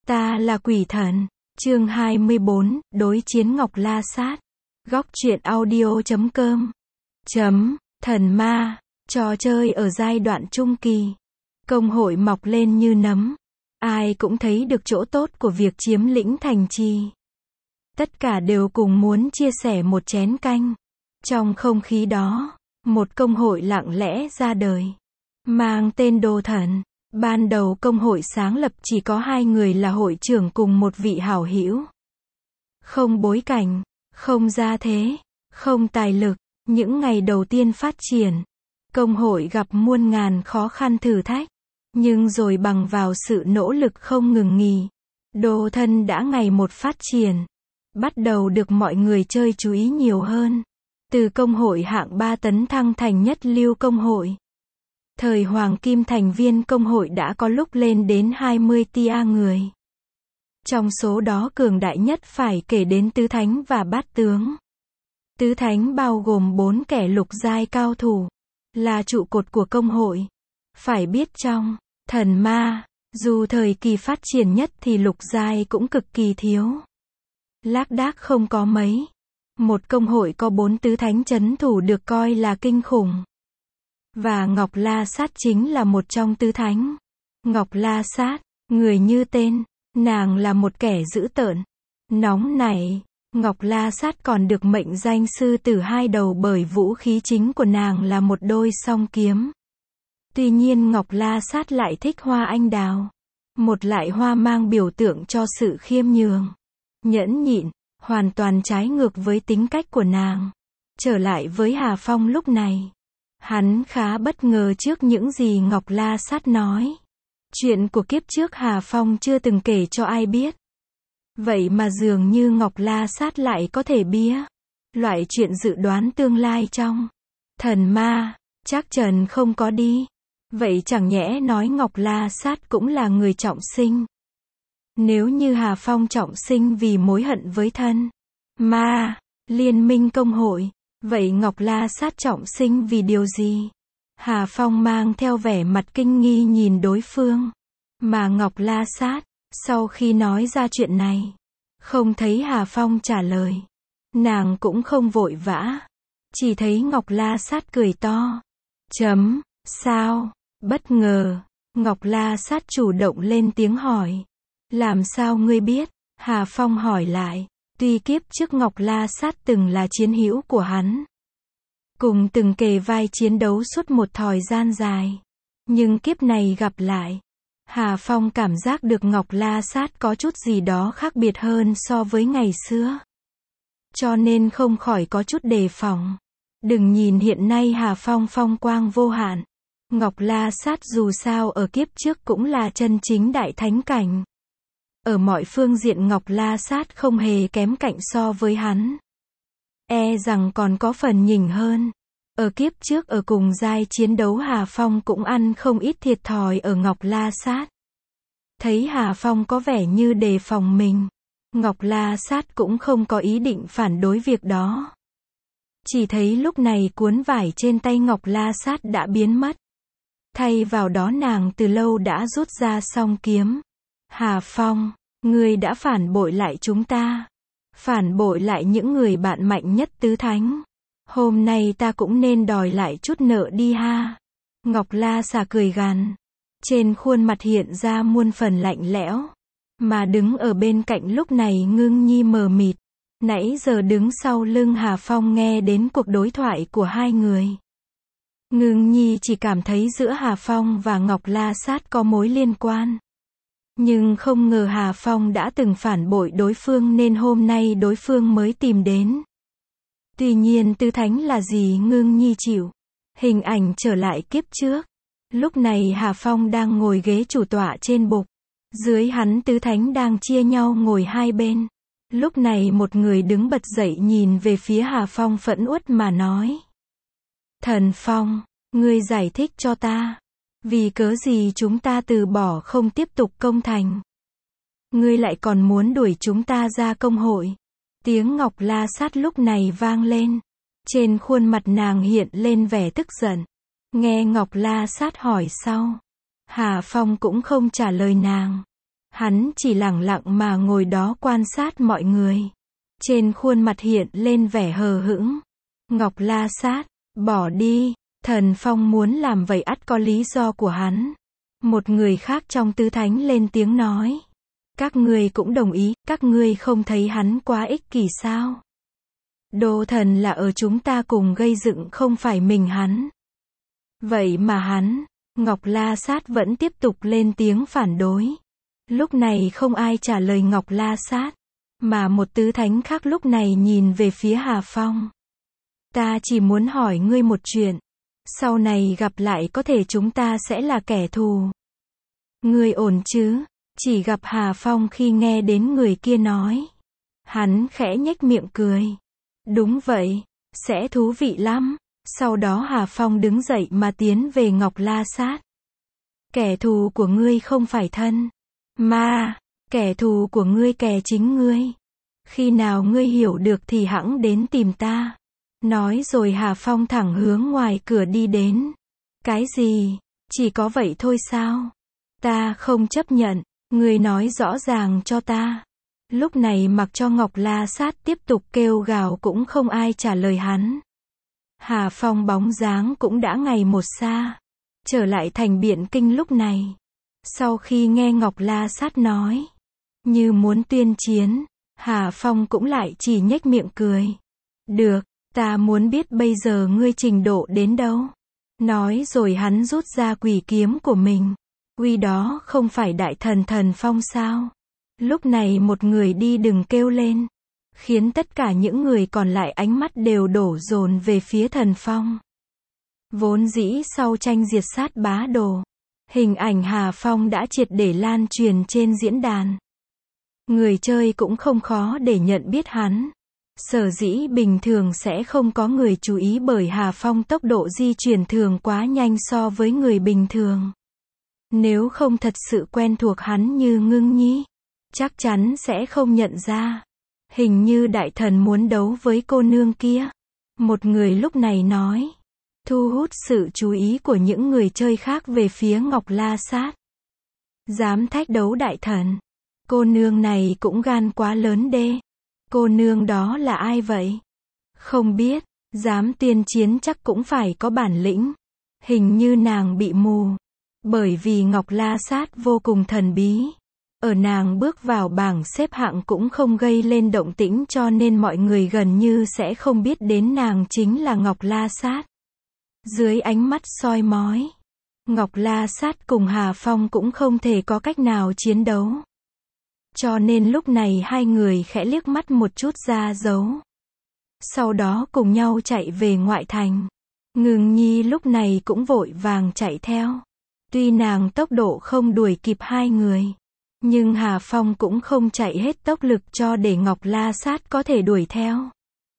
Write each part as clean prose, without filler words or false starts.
Ta là quỷ thần. Chương 24, đối chiến Ngọc La Sát. Góc truyện audio.com. Thần ma, trò chơi ở giai đoạn trung kỳ. Công hội mọc lên như nấm. Ai cũng thấy được chỗ tốt của việc chiếm lĩnh thành trì. Tất cả đều cùng muốn chia sẻ một chén canh. Trong không khí đó, một công hội lặng lẽ ra đời. Mang tên Đồ Thần. Ban đầu công hội sáng lập chỉ có 2 người là hội trưởng cùng một vị hảo hữu. Không bối cảnh, không gia thế, không tài lực, những ngày đầu tiên phát triển, công hội gặp muôn ngàn khó khăn thử thách, nhưng rồi bằng vào sự nỗ lực không ngừng nghỉ, Đồ Thần đã ngày một phát triển, bắt đầu được mọi người chơi chú ý nhiều hơn. Từ công hội hạng 3 tấn thăng thành nhất lưu công hội. Thời Hoàng Kim thành viên công hội đã có lúc lên đến 20 tia người. Trong số đó cường đại nhất phải kể đến Tứ Thánh và Bát Tướng. Tứ Thánh bao gồm 4 kẻ lục giai cao thủ, là trụ cột của công hội. Phải biết trong thần ma, dù thời kỳ phát triển nhất thì lục giai cũng cực kỳ thiếu. Lác đác không có mấy. Một công hội có 4 tứ thánh trấn thủ được coi là kinh khủng. Và Ngọc La Sát chính là một trong tứ thánh. Ngọc La Sát, người như tên, nàng là một kẻ dữ tợn, nóng nảy. Ngọc La Sát còn được mệnh danh sư tử 2 đầu bởi vũ khí chính của nàng là một đôi song kiếm. Tuy nhiên Ngọc La Sát lại thích hoa anh đào. Một loại hoa mang biểu tượng cho sự khiêm nhường, nhẫn nhịn, hoàn toàn trái ngược với tính cách của nàng. Trở lại với Hà Phong lúc này. Hắn khá bất ngờ trước những gì Ngọc La Sát nói. Chuyện của kiếp trước Hà Phong chưa từng kể cho ai biết. Vậy mà dường như Ngọc La Sát lại có thể bía. Loại chuyện dự đoán tương lai trong thần ma, chắc Trần không có đi. Vậy chẳng nhẽ nói Ngọc La Sát cũng là người trọng sinh. Nếu như Hà Phong trọng sinh vì mối hận với thân ma, liên minh công hội, vậy Ngọc La Sát trọng sinh vì điều gì? Hà Phong mang theo vẻ mặt kinh nghi nhìn đối phương. Mà Ngọc La Sát, sau khi nói ra chuyện này, không thấy Hà Phong trả lời. Nàng cũng không vội vã. Chỉ thấy Ngọc La Sát cười to. Sao? Bất ngờ, Ngọc La Sát chủ động lên tiếng hỏi. Làm sao ngươi biết? Hà Phong hỏi lại. Tuy kiếp trước Ngọc La Sát từng là chiến hữu của hắn, cùng từng kề vai chiến đấu suốt một thời gian dài, nhưng kiếp này gặp lại, Hà Phong cảm giác được Ngọc La Sát có chút gì đó khác biệt hơn so với ngày xưa. Cho nên không khỏi có chút đề phòng. Đừng nhìn hiện nay Hà Phong phong quang vô hạn. Ngọc La Sát dù sao ở kiếp trước cũng là chân chính đại thánh cảnh. Ở mọi phương diện Ngọc La Sát không hề kém cạnh so với hắn. E rằng còn có phần nhỉnh hơn. Ở kiếp trước ở cùng giai chiến đấu Hà Phong cũng ăn không ít thiệt thòi ở Ngọc La Sát. Thấy Hà Phong có vẻ như đề phòng mình, Ngọc La Sát cũng không có ý định phản đối việc đó. Chỉ thấy lúc này cuốn vải trên tay Ngọc La Sát đã biến mất. Thay vào đó nàng từ lâu đã rút ra song kiếm. Hà Phong, ngươi đã phản bội lại chúng ta. Phản bội lại những người bạn mạnh nhất tứ thánh. Hôm nay ta cũng nên đòi lại chút nợ đi ha. Ngọc La Xà cười gằn. Trên khuôn mặt hiện ra muôn phần lạnh lẽo. Mà đứng ở bên cạnh lúc này Ngưng Nhi mờ mịt. Nãy giờ đứng sau lưng Hà Phong nghe đến cuộc đối thoại của 2 người. Ngưng Nhi chỉ cảm thấy giữa Hà Phong và Ngọc La Sát có mối liên quan. Nhưng không ngờ Hà Phong đã từng phản bội đối phương nên hôm nay đối phương mới tìm đến. Tuy nhiên tứ thánh là gì Ngưng Nhi chịu. Hình ảnh trở lại kiếp trước. Lúc này Hà Phong đang ngồi ghế chủ tọa trên bục. Dưới hắn tứ thánh đang chia nhau ngồi hai bên. Lúc này một người đứng bật dậy nhìn về phía Hà Phong phẫn uất mà nói. Thần Phong, ngươi giải thích cho ta. Vì cớ gì chúng ta từ bỏ không tiếp tục công thành? Ngươi lại còn muốn đuổi chúng ta ra công hội? Tiếng Ngọc La Sát lúc này vang lên. Trên khuôn mặt nàng hiện lên vẻ tức giận. Nghe Ngọc La Sát hỏi sau, Hà Phong cũng không trả lời nàng. Hắn chỉ lẳng lặng mà ngồi đó quan sát mọi người. Trên khuôn mặt hiện lên vẻ hờ hững. Ngọc La Sát, bỏ đi. Thần Phong muốn làm vậy ắt có lý do của hắn. Một người khác trong tứ thánh lên tiếng nói. Các ngươi cũng đồng ý, các ngươi không thấy hắn quá ích kỷ sao? Đồ thần là ở chúng ta cùng gây dựng không phải mình hắn. Vậy mà hắn, Ngọc La Sát vẫn tiếp tục lên tiếng phản đối. Lúc này không ai trả lời Ngọc La Sát, mà một tứ thánh khác lúc này nhìn về phía Hà Phong. Ta chỉ muốn hỏi ngươi một chuyện. Sau này gặp lại có thể chúng ta sẽ là kẻ thù. Ngươi ổn chứ? Chỉ gặp Hà Phong khi nghe đến người kia nói. Hắn khẽ nhếch miệng cười. Đúng vậy, sẽ thú vị lắm. Sau đó Hà Phong đứng dậy mà tiến về Ngọc La Sát. Kẻ thù của ngươi không phải thân ma, kẻ thù của ngươi kẻ chính ngươi. Khi nào ngươi hiểu được thì hẵng đến tìm ta. Nói rồi Hà Phong thẳng hướng ngoài cửa đi đến. Cái gì? Chỉ có vậy thôi sao? Ta không chấp nhận, ngươi nói rõ ràng cho ta. Lúc này mặc cho Ngọc La Sát tiếp tục kêu gào cũng không ai trả lời hắn. Hà Phong bóng dáng cũng đã ngày một xa. Trở lại thành Biện Kinh lúc này. Sau khi nghe Ngọc La Sát nói, như muốn tuyên chiến, Hà Phong cũng lại chỉ nhếch miệng cười. Được, ta muốn biết bây giờ ngươi trình độ đến đâu. Nói rồi hắn rút ra quỷ kiếm của mình. Uy đó không phải đại thần Thần Phong sao? Lúc này một người đi đừng kêu lên. Khiến tất cả những người còn lại ánh mắt đều đổ dồn về phía Thần Phong. Vốn dĩ sau tranh diệt sát bá đồ, hình ảnh Hà Phong đã triệt để lan truyền trên diễn đàn. Người chơi cũng không khó để nhận biết hắn. Sở dĩ bình thường sẽ không có người chú ý bởi Hà Phong tốc độ di chuyển thường quá nhanh so với người bình thường. Nếu không thật sự quen thuộc hắn như Ngưng Nhi, chắc chắn sẽ không nhận ra. Hình như đại thần muốn đấu với cô nương kia. Một người lúc này nói. Thu hút sự chú ý của những người chơi khác về phía Ngọc La Sát. Dám thách đấu đại thần. Cô nương này cũng gan quá lớn đê. Cô nương đó là ai vậy? Không biết, dám tuyên chiến chắc cũng phải có bản lĩnh. Hình như nàng bị mù. Bởi vì Ngọc La Sát vô cùng thần bí. Ở nàng bước vào bảng xếp hạng cũng không gây lên động tĩnh cho nên mọi người gần như sẽ không biết đến nàng chính là Ngọc La Sát. Dưới ánh mắt soi mói, Ngọc La Sát cùng Hà Phong cũng không thể có cách nào chiến đấu. Cho nên lúc này hai người khẽ liếc mắt một chút ra dấu. Sau đó cùng nhau chạy về ngoại thành. Ngưng Nhi lúc này cũng vội vàng chạy theo. Tuy nàng tốc độ không đuổi kịp hai người, nhưng Hà Phong cũng không chạy hết tốc lực cho để Ngọc La Sát có thể đuổi theo.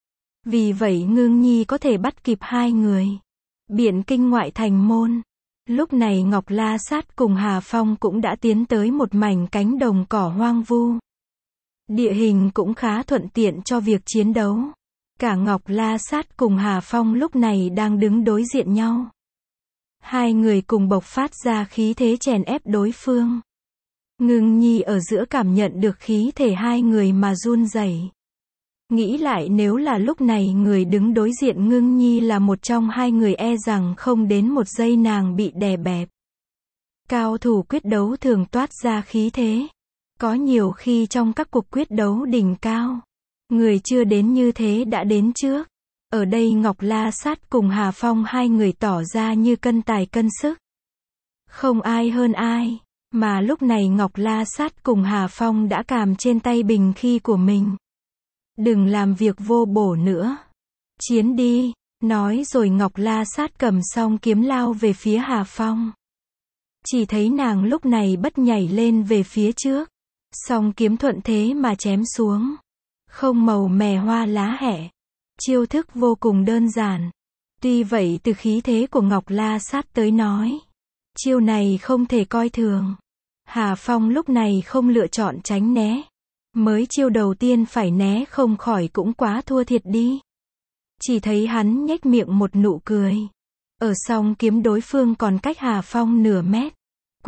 Vì vậy Ngưng Nhi có thể bắt kịp hai người. Biện Kinh ngoại thành môn. Lúc này Ngọc La Sát cùng Hà Phong cũng đã tiến tới một mảnh cánh đồng cỏ hoang vu. Địa hình cũng khá thuận tiện cho việc chiến đấu. Cả Ngọc La Sát cùng Hà Phong lúc này đang đứng đối diện nhau. Hai người cùng bộc phát ra khí thế chèn ép đối phương. Ngưng Nhi ở giữa cảm nhận được khí thể hai người mà run rẩy. Nghĩ lại nếu là lúc này người đứng đối diện Ngưng Nhi là một trong hai người e rằng không đến một giây nàng bị đè bẹp. Cao thủ quyết đấu thường toát ra khí thế. Có nhiều khi trong các cuộc quyết đấu đỉnh cao, người chưa đến như thế đã đến trước. Ở đây Ngọc La Sát cùng Hà Phong hai người tỏ ra như cân tài cân sức. Không ai hơn ai, mà lúc này Ngọc La Sát cùng Hà Phong đã cầm trên tay bình khí của mình. Đừng làm việc vô bổ nữa. Chiến đi, nói rồi Ngọc La Sát cầm song kiếm lao về phía Hà Phong. Chỉ thấy nàng lúc này bất nhảy lên về phía trước. Song kiếm thuận thế mà chém xuống. Không màu mè hoa lá hẹ. Chiêu thức vô cùng đơn giản. Tuy vậy từ khí thế của Ngọc La Sát tới nói, chiêu này không thể coi thường. Hà Phong lúc này không lựa chọn tránh né. Mới chiêu đầu tiên phải né không khỏi cũng quá thua thiệt đi. Chỉ thấy hắn nhếch miệng một nụ cười. Ở song kiếm đối phương còn cách Hà Phong nửa mét.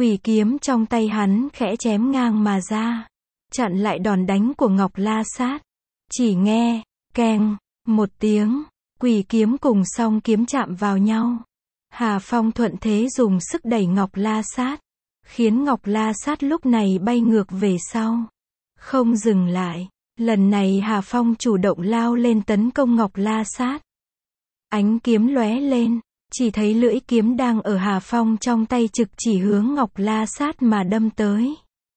Quỷ kiếm trong tay hắn khẽ chém ngang mà ra, chặn lại đòn đánh của Ngọc La Sát. Chỉ nghe, keng, một tiếng, quỷ kiếm cùng song kiếm chạm vào nhau. Hà Phong thuận thế dùng sức đẩy Ngọc La Sát, khiến Ngọc La Sát lúc này bay ngược về sau. Không dừng lại, lần này Hà Phong chủ động lao lên tấn công Ngọc La Sát. Ánh kiếm lóe lên, chỉ thấy lưỡi kiếm đang ở Hà Phong trong tay trực chỉ hướng Ngọc La Sát mà đâm tới.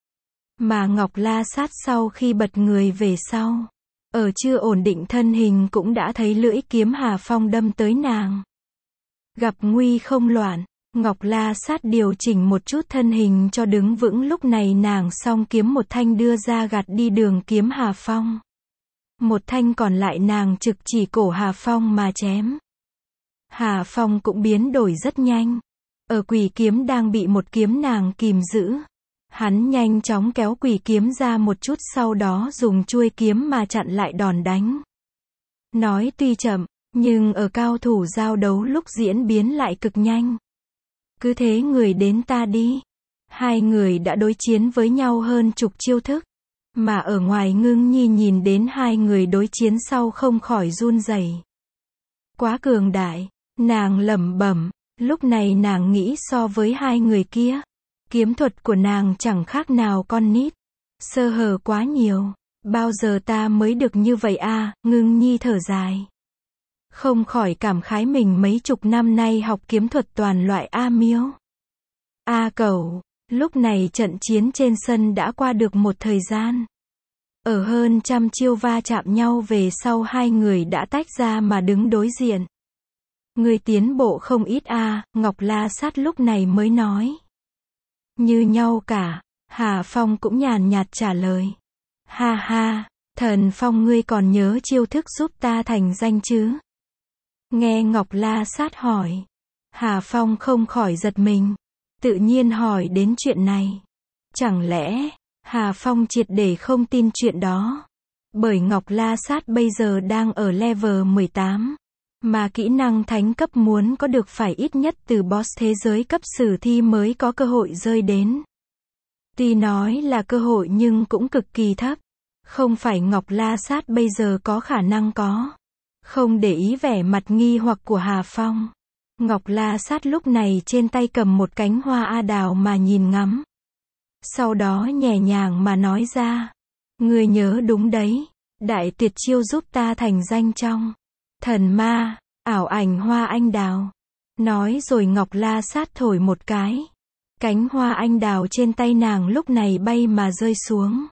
Mà Ngọc La Sát sau khi bật người về sau, ở chưa ổn định thân hình cũng đã thấy lưỡi kiếm Hà Phong đâm tới nàng. Gặp nguy không loạn, Ngọc La Sát điều chỉnh một chút thân hình cho đứng vững, lúc này nàng song kiếm một thanh đưa ra gạt đi đường kiếm Hà Phong. Một thanh còn lại nàng trực chỉ cổ Hà Phong mà chém. Hà Phong cũng biến đổi rất nhanh. Ở quỷ kiếm đang bị một kiếm nàng kìm giữ. Hắn nhanh chóng kéo quỷ kiếm ra một chút, sau đó dùng chuôi kiếm mà chặn lại đòn đánh. Nói tuy chậm, nhưng ở cao thủ giao đấu lúc diễn biến lại cực nhanh. Cứ thế người đến ta đi. Hai người đã đối chiến với nhau hơn chục chiêu thức. Mà ở ngoài Ngưng Nhi nhìn đến hai người đối chiến sau không khỏi run rẩy. Quá cường đại, nàng lẩm bẩm, lúc này nàng nghĩ so với hai người kia, kiếm thuật của nàng chẳng khác nào con nít. Sơ hở quá nhiều, bao giờ ta mới được như vậy à, Ngưng Nhi thở dài. Không khỏi cảm khái mình mấy chục năm nay học kiếm thuật toàn loại A Miếu, A Cẩu. Lúc này trận chiến trên sân đã qua được một thời gian. Ở hơn trăm chiêu va chạm nhau về sau, hai người đã tách ra mà đứng đối diện. Người tiến bộ không ít à, Ngọc La Sát lúc này mới nói. Như nhau cả, Hà Phong cũng nhàn nhạt trả lời. Ha ha, Thần Phong ngươi còn nhớ chiêu thức giúp ta thành danh chứ? Nghe Ngọc La Sát hỏi, Hà Phong không khỏi giật mình, tự nhiên hỏi đến chuyện này. Chẳng lẽ, Hà Phong triệt để không tin chuyện đó? Bởi Ngọc La Sát bây giờ đang ở level 18. Mà kỹ năng thánh cấp muốn có được phải ít nhất từ boss thế giới cấp sử thi mới có cơ hội rơi đến. Tuy nói là cơ hội nhưng cũng cực kỳ thấp. Không phải Ngọc La Sát bây giờ có khả năng có. Không để ý vẻ mặt nghi hoặc của Hà Phong, Ngọc La Sát lúc này trên tay cầm một cánh hoa A đào mà nhìn ngắm. Sau đó nhẹ nhàng mà nói ra. Ngươi nhớ đúng đấy, đại tuyệt chiêu giúp ta thành danh trong thần ma, ảo ảnh hoa anh đào. Nói rồi Ngọc La Sát thổi một cái. Cánh hoa anh đào trên tay nàng lúc này bay mà rơi xuống.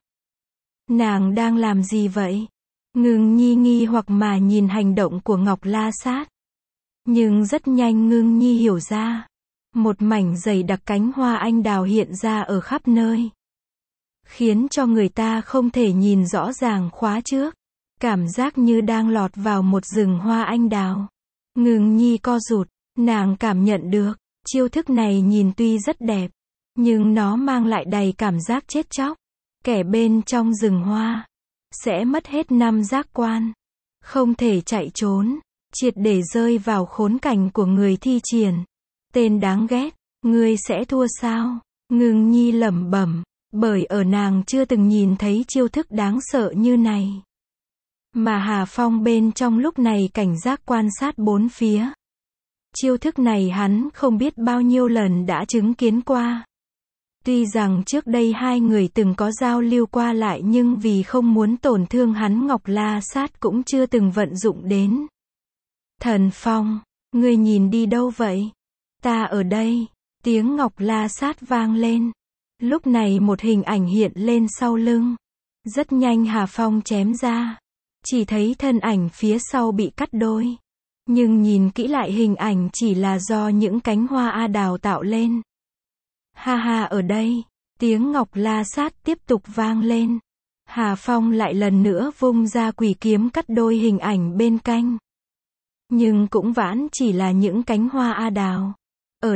Nàng đang làm gì vậy? Ngưng Nhi nghi hoặc mà nhìn hành động của Ngọc La Sát. Nhưng rất nhanh Ngưng Nhi hiểu ra. Một mảnh dày đặc cánh hoa anh đào hiện ra ở khắp nơi, khiến cho người ta không thể nhìn rõ ràng khóa trước. Cảm giác như đang lọt vào một rừng hoa anh đào. Ngưng Nhi co rụt, nàng cảm nhận được, chiêu thức này nhìn tuy rất đẹp, nhưng nó mang lại đầy cảm giác chết chóc. Kẻ bên trong rừng hoa sẽ mất hết 5 giác quan, không thể chạy trốn, triệt để rơi vào khốn cảnh của người thi triển. Tên đáng ghét, ngươi sẽ thua sao? Ngưng Nhi lẩm bẩm, bởi ở nàng chưa từng nhìn thấy chiêu thức đáng sợ như này. Mà Hà Phong bên trong lúc này cảnh giác quan sát bốn phía. Chiêu thức này hắn không biết bao nhiêu lần đã chứng kiến qua. Tuy rằng trước đây hai người từng có giao lưu qua lại, nhưng vì không muốn tổn thương hắn, Ngọc La Sát cũng chưa từng vận dụng đến. Thần Phong, ngươi nhìn đi đâu vậy? Ta ở đây. Tiếng Ngọc La Sát vang lên. Lúc này một hình ảnh hiện lên sau lưng. Rất nhanh Hà Phong chém ra. Chỉ thấy thân ảnh phía sau bị cắt đôi. Nhưng nhìn kỹ lại hình ảnh chỉ là do những cánh hoa A đào tạo lên. Ha ha, ở đây. Tiếng Ngọc La Sát tiếp tục vang lên. Hà Phong lại lần nữa vung ra quỷ kiếm cắt đôi hình ảnh bên cạnh. Nhưng cũng vãn chỉ là những cánh hoa A đào. Ở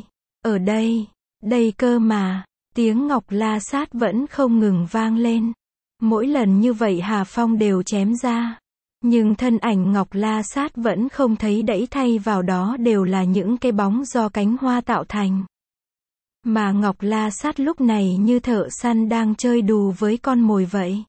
đây, đây cơ mà. Tiếng Ngọc La Sát vẫn không ngừng vang lên. Mỗi lần như vậy Hà Phong đều chém ra. Nhưng thân ảnh Ngọc La Sát vẫn không thấy đẫy, thay vào đó đều là những cái bóng do cánh hoa tạo thành. Mà Ngọc La Sát lúc này như thợ săn đang chơi đùa với con mồi vậy.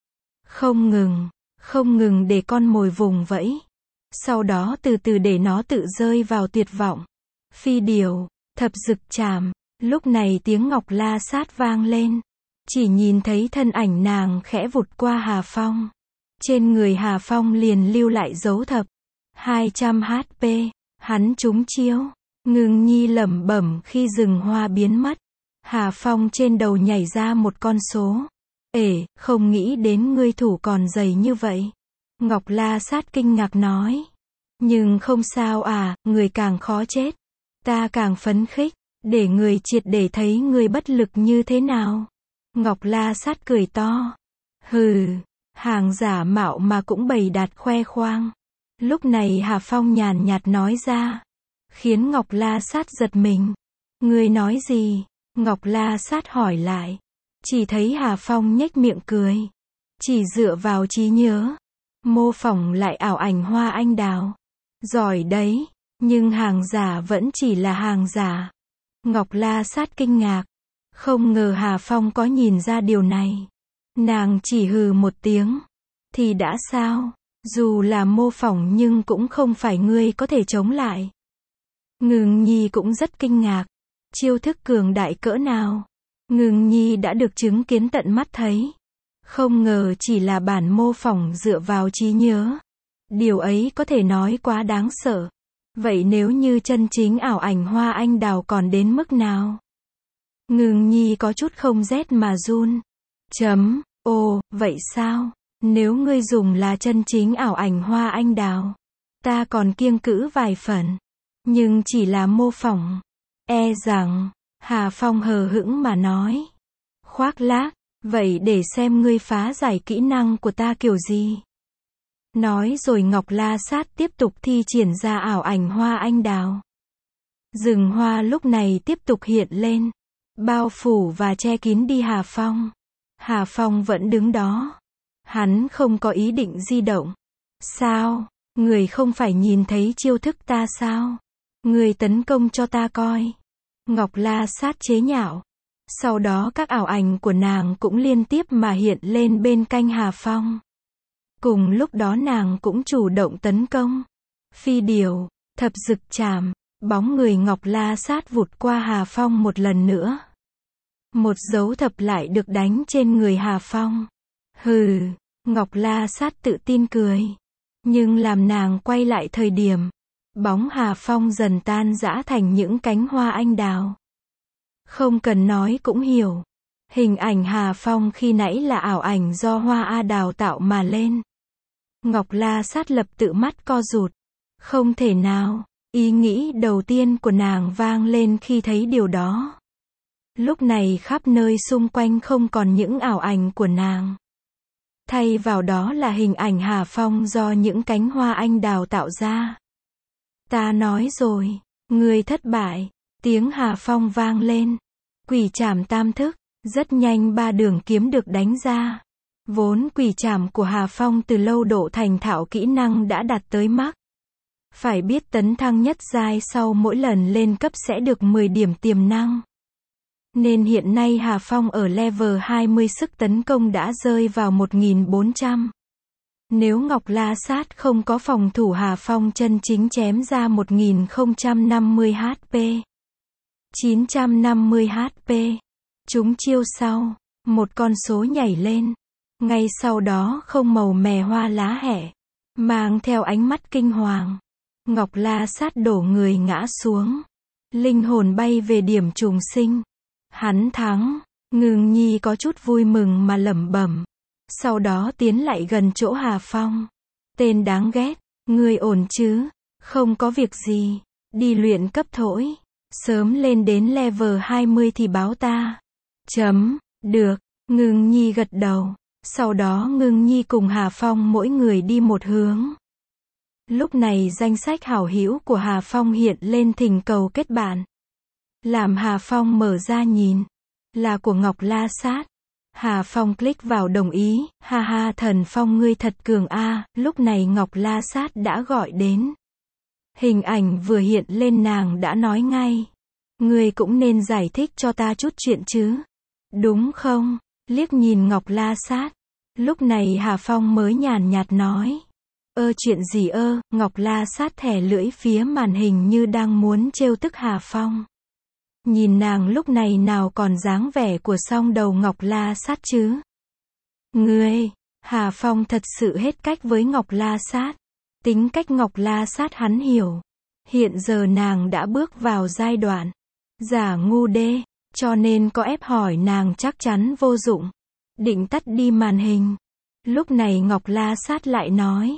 Không ngừng để con mồi vùng vẫy. Sau đó từ từ để nó tự rơi vào tuyệt vọng. Phi điều, thập dực chạm. Lúc này tiếng Ngọc La Sát vang lên. Chỉ nhìn thấy thân ảnh nàng khẽ vụt qua Hà Phong. Trên người Hà Phong liền lưu lại dấu thập. 200 HP. Hắn trúng chiêu. Ngưng nhi lẩm bẩm khi rừng hoa biến mất. Hà Phong trên đầu nhảy ra một con số. Không nghĩ đến ngươi thủ còn dày như vậy. Ngọc La Sát kinh ngạc nói. Nhưng không sao à, người càng khó chết. Ta càng phấn khích, để người triệt để thấy người bất lực như thế nào. Ngọc La Sát cười to. Hừ, hàng giả mạo mà cũng bày đặt khoe khoang. Lúc này Hà Phong nhàn nhạt nói ra. Khiến Ngọc La Sát giật mình. Ngươi nói gì? Ngọc La Sát hỏi lại. Chỉ thấy Hà Phong nhếch miệng cười. Chỉ dựa vào trí nhớ. Mô phỏng lại ảo ảnh hoa anh đào. Giỏi đấy, nhưng hàng giả vẫn chỉ là hàng giả. Ngọc La Sát kinh ngạc. Không ngờ Hà Phong có nhìn ra điều này. Nàng chỉ hừ một tiếng. Thì đã sao? Dù là mô phỏng nhưng cũng không phải ngươi có thể chống lại. Ngưng nhi cũng rất kinh ngạc. Chiêu thức cường đại cỡ nào? Ngưng nhi đã được chứng kiến tận mắt thấy. Không ngờ chỉ là bản mô phỏng dựa vào trí nhớ. Điều ấy có thể nói quá đáng sợ. Vậy nếu như chân chính ảo ảnh hoa anh đào còn đến mức nào? Ngưng nhi có chút không rét mà run. Ồ, vậy sao? Nếu ngươi dùng là chân chính ảo ảnh hoa anh đào, ta còn kiêng cữ vài phần. Nhưng chỉ là mô phỏng. E rằng, Hà Phong hờ hững mà nói. Khoác lác, vậy để xem ngươi phá giải kỹ năng của ta kiểu gì. Nói rồi Ngọc La Sát tiếp tục thi triển ra ảo ảnh hoa anh đào. Rừng hoa lúc này tiếp tục hiện lên. Bao phủ và che kín đi Hà Phong. Hà Phong vẫn đứng đó. Hắn không có ý định di động. Sao? Người không phải nhìn thấy chiêu thức ta sao? Người tấn công cho ta coi. Ngọc La Sát chế nhạo. Sau đó các ảo ảnh của nàng cũng liên tiếp mà hiện lên bên cạnh Hà Phong. Cùng lúc đó nàng cũng chủ động tấn công. Phi điều, thập dực chạm. Bóng người Ngọc La Sát vụt qua Hà Phong một lần nữa. Một dấu thập lại được đánh trên người Hà Phong. Hừ, Ngọc La Sát tự tin cười. Nhưng làm nàng quay lại thời điểm, bóng Hà Phong dần tan rã thành những cánh hoa anh đào. Không cần nói cũng hiểu. Hình ảnh Hà Phong khi nãy là ảo ảnh do hoa a đào tạo mà lên. Ngọc La Sát lập tự mắt co rụt. Không thể nào. Ý nghĩ đầu tiên của nàng vang lên khi thấy điều đó. Lúc này khắp nơi xung quanh không còn những ảo ảnh của nàng. Thay vào đó là hình ảnh Hà Phong do những cánh hoa anh đào tạo ra. Ta nói rồi, ngươi thất bại. Tiếng Hà Phong vang lên. Quỷ trảm tam thức. Rất nhanh 3 đường kiếm được đánh ra. Vốn quỷ trảm của Hà Phong từ lâu độ thành thạo kỹ năng đã đạt tới max. Phải biết tấn thăng nhất giai sau mỗi lần lên cấp sẽ được 10 điểm tiềm năng. Nên hiện nay Hà Phong ở level 20 sức tấn công đã rơi vào 1400. Nếu Ngọc La Sát không có phòng thủ Hà Phong chân chính chém ra 1050 HP. 950 HP. Chúng chiêu sau, một con số nhảy lên. Ngay sau đó không màu mè hoa lá hẹ. Mang theo ánh mắt kinh hoàng. Ngọc La Sát đổ người ngã xuống. Linh hồn bay về điểm trùng sinh. Hắn thắng. Ngưng nhi có chút vui mừng mà lẩm bẩm. Sau đó tiến lại gần chỗ Hà Phong. Tên đáng ghét. Ngươi ổn chứ? Không có việc gì. Đi luyện cấp thổi. Sớm lên đến level 20 thì báo ta. Được. Ngưng nhi gật đầu. Sau đó Ngưng nhi cùng Hà Phong mỗi người đi một hướng. Lúc này danh sách hảo hữu của Hà Phong hiện lên thỉnh cầu kết bạn. Làm Hà Phong mở ra nhìn. Là của Ngọc La Sát. Hà Phong click vào đồng ý. Ha ha, Thần Phong ngươi thật cường a. Lúc này Ngọc La Sát đã gọi đến. Hình ảnh vừa hiện lên nàng đã nói ngay. Ngươi cũng nên giải thích cho ta chút chuyện chứ. Đúng không? Liếc nhìn Ngọc La Sát. Lúc này Hà Phong mới nhàn nhạt nói. Chuyện gì ơ? Ngọc La Sát thè lưỡi phía màn hình như đang muốn trêu tức Hà Phong. Nhìn nàng lúc này nào còn dáng vẻ của song đầu Ngọc La Sát chứ. Ngươi, Hà Phong thật sự hết cách với Ngọc La Sát. Tính cách Ngọc La Sát hắn hiểu. Hiện giờ nàng đã bước vào giai đoạn giả ngu đê, cho nên có ép hỏi nàng chắc chắn vô dụng. Định tắt đi màn hình. Lúc này Ngọc La Sát lại nói.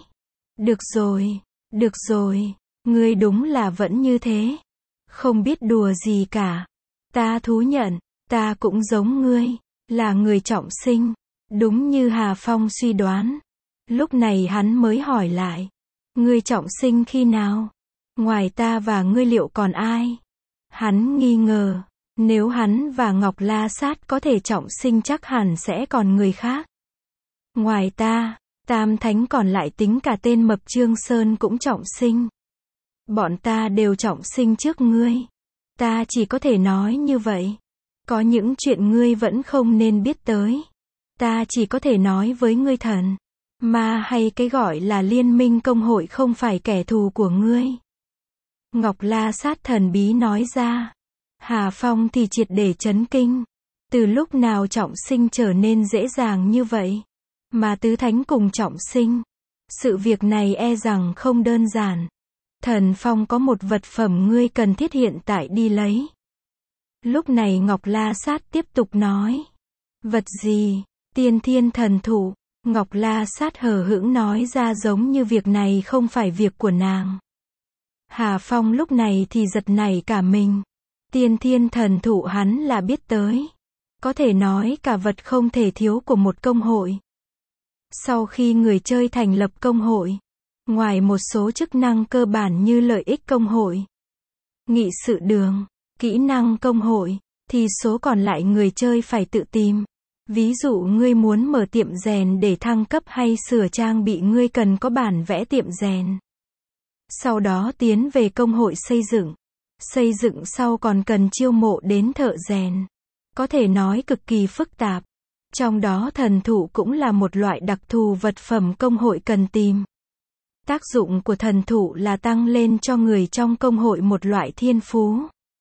Được rồi, ngươi đúng là vẫn như thế. Không biết đùa gì cả. Ta thú nhận, ta cũng giống ngươi, là người trọng sinh. Đúng như Hà Phong suy đoán. Lúc này hắn mới hỏi lại. Ngươi trọng sinh khi nào? Ngoài ta và ngươi liệu còn ai? Hắn nghi ngờ. Nếu hắn và Ngọc La Sát có thể trọng sinh chắc hẳn sẽ còn người khác. Ngoài ta, Tam Thánh còn lại tính cả tên mập Trương Sơn cũng trọng sinh. Bọn ta đều trọng sinh trước ngươi. Ta chỉ có thể nói như vậy. Có những chuyện ngươi vẫn không nên biết tới. Ta chỉ có thể nói với ngươi thần. Ma hay cái gọi là liên minh công hội không phải kẻ thù của ngươi. Ngọc La Sát thần bí nói ra. Hà Phong thì triệt để chấn kinh. Từ lúc nào trọng sinh trở nên dễ dàng như vậy? Mà tứ thánh cùng trọng sinh. Sự việc này e rằng không đơn giản. Thần Phong có một vật phẩm ngươi cần thiết hiện tại đi lấy. Lúc này Ngọc La Sát tiếp tục nói. Vật gì? Tiên Thiên Thần Thụ. Ngọc La Sát hờ hững nói ra giống như việc này không phải việc của nàng. Hà Phong lúc này thì giật nảy cả mình. Tiên Thiên Thần Thụ hắn là biết tới. Có thể nói cả vật không thể thiếu của một công hội. Sau khi người chơi thành lập công hội, ngoài một số chức năng cơ bản như lợi ích công hội, nghị sự đường, kỹ năng công hội, thì số còn lại người chơi phải tự tìm. Ví dụ ngươi muốn mở tiệm rèn để thăng cấp hay sửa trang bị ngươi cần có bản vẽ tiệm rèn. Sau đó tiến về công hội xây dựng. Xây dựng sau còn cần chiêu mộ đến thợ rèn. Có thể nói cực kỳ phức tạp. Trong đó thần thụ cũng là một loại đặc thù vật phẩm công hội cần tìm. Tác dụng của thần thụ là tăng lên cho người trong công hội một loại thiên phú.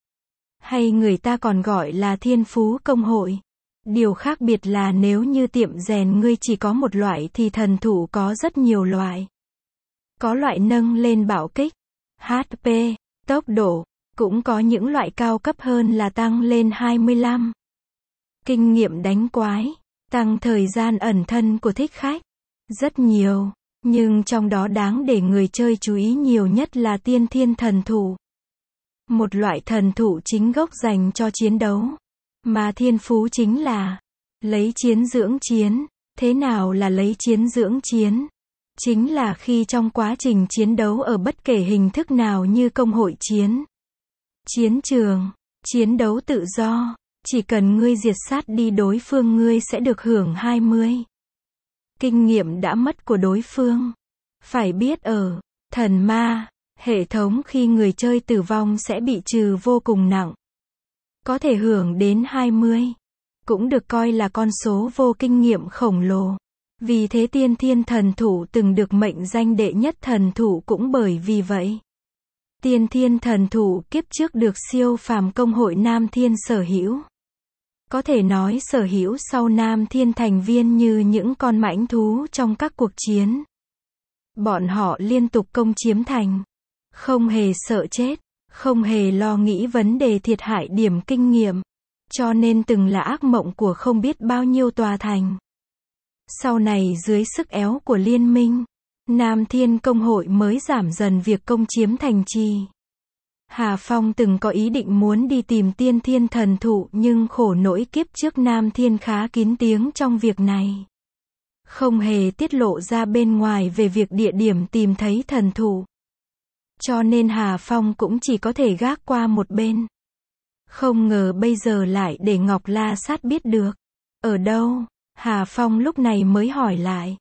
Hay người ta còn gọi là thiên phú công hội. Điều khác biệt là nếu như tiệm rèn ngươi chỉ có một loại thì thần thụ có rất nhiều loại. Có loại nâng lên bạo kích, HP, tốc độ, cũng có những loại cao cấp hơn là tăng lên 25. Kinh nghiệm đánh quái, tăng thời gian ẩn thân của thích khách. Rất nhiều, nhưng trong đó đáng để người chơi chú ý nhiều nhất là Tiên Thiên Thần Thụ. Một loại thần thụ chính gốc dành cho chiến đấu. Mà thiên phú chính là lấy chiến dưỡng chiến. Thế nào là lấy chiến dưỡng chiến? Chính là khi trong quá trình chiến đấu ở bất kể hình thức nào như công hội chiến, chiến trường, chiến đấu tự do, chỉ cần ngươi diệt sát đi đối phương ngươi sẽ được hưởng 20 kinh nghiệm đã mất của đối phương. Phải biết ở thần ma hệ thống khi người chơi tử vong sẽ bị trừ vô cùng nặng. Có thể hưởng đến 20. Cũng được coi là con số vô kinh nghiệm khổng lồ. Vì thế Tiên Thiên Thần Thụ từng được mệnh danh đệ nhất thần thụ cũng bởi vì vậy. Tiên Thiên Thần Thụ kiếp trước được siêu phàm công hội Nam Thiên sở hữu. Có thể nói sở hữu sau Nam Thiên thành viên như những con mãnh thú trong các cuộc chiến. Bọn họ liên tục công chiếm thành. Không hề sợ chết. Không hề lo nghĩ vấn đề thiệt hại điểm kinh nghiệm. Cho nên từng là ác mộng của không biết bao nhiêu tòa thành. Sau này dưới sức éo của liên minh, Nam Thiên công hội mới giảm dần việc công chiếm thành trì. Hà Phong từng có ý định muốn đi tìm Tiên Thiên Thần Thụ nhưng khổ nỗi kiếp trước Nam Thiên khá kín tiếng trong việc này. Không hề tiết lộ ra bên ngoài về việc địa điểm tìm thấy thần thụ. Cho nên Hà Phong cũng chỉ có thể gác qua một bên. Không ngờ bây giờ lại để Ngọc La Sát biết được. Ở đâu? Hà Phong lúc này mới hỏi lại.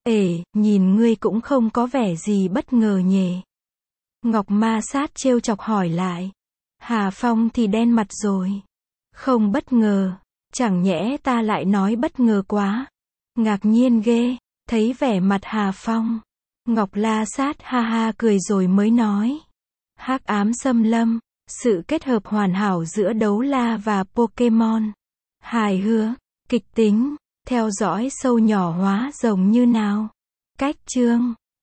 Nhìn ngươi cũng không có vẻ gì bất ngờ nhỉ. Ngọc Ma Sát trêu chọc hỏi lại. Hà Phong thì đen mặt rồi. Không bất ngờ. Chẳng nhẽ ta lại nói bất ngờ quá. Ngạc nhiên ghê. Thấy vẻ mặt Hà Phong. Ngọc La Sát ha ha cười rồi mới nói. Hắc ám xâm lâm. Sự kết hợp hoàn hảo giữa đấu la và Pokemon. Hài hước, kịch tính, theo dõi sâu nhỏ hóa rồng như nào. Cách chương